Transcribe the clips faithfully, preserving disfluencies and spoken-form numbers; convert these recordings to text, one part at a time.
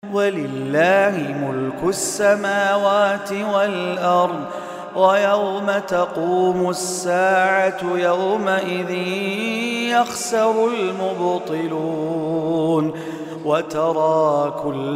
ولله ملك السماوات والأرض ويوم تقوم الساعة يومئذ يخسر المبطلون وترى كل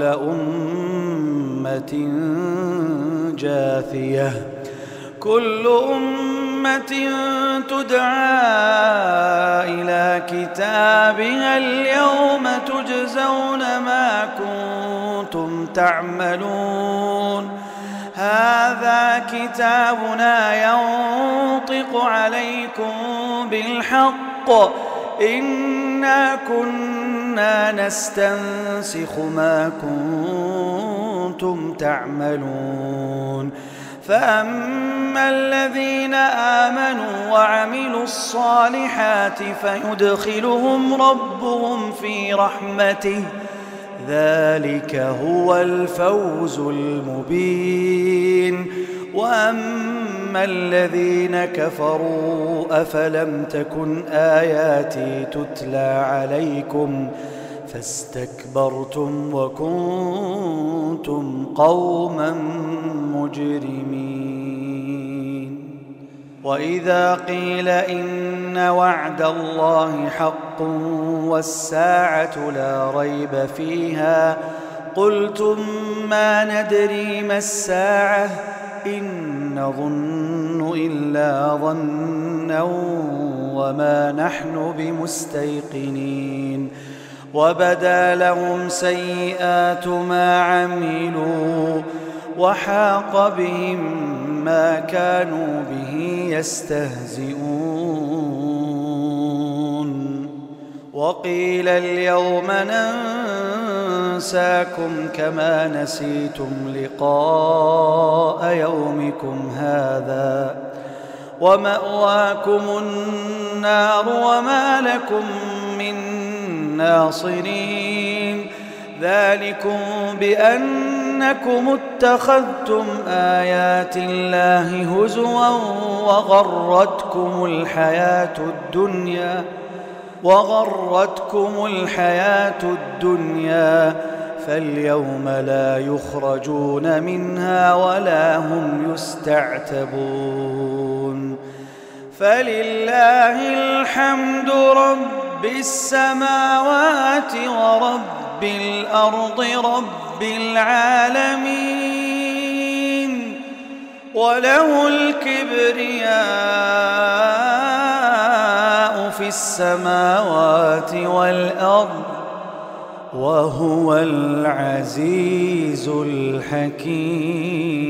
أمة جاثية كل أمة تدعى إلى كتابها اليوم تجزون ما كنتم تعملون هذا كتابنا ينطق عليكم بالحق إنا كنا نستنسخ ما كنتم تعملون فأما الذين آمنوا وعملوا الصالحات فيدخلهم ربهم في رحمته ذلك هو الفوز المبين وأما الذين كفروا أفلم تكن آياتي تتلى عليكم فاستكبرتم وكنتم قوما مجرمين وإذا قيل إن وعد الله حق والساعة لا ريب فيها قلتم ما ندري ما الساعة إن نظن إلا ظنا وما نحن بمستيقنين وبدا لهم سيئات ما عملوا وحاق بهم ما كانوا به يستهزئون وقيل اليوم ننساكم كما نسيتم لقاء يومكم هذا ومأواكم النار وما لكم من ناصرين ذلكم بأنكم اتخذتم آيات الله هزوا وغرتكم الحياة الدنيا وغرتكم الحياة الدنيا فاليوم لا يخرجون منها ولا هم يستعتبون فلله الحمد رب السماوات ورب الأرض رب العالمين وله الكبرياء في السماوات والأرض وهو العزيز الحكيم.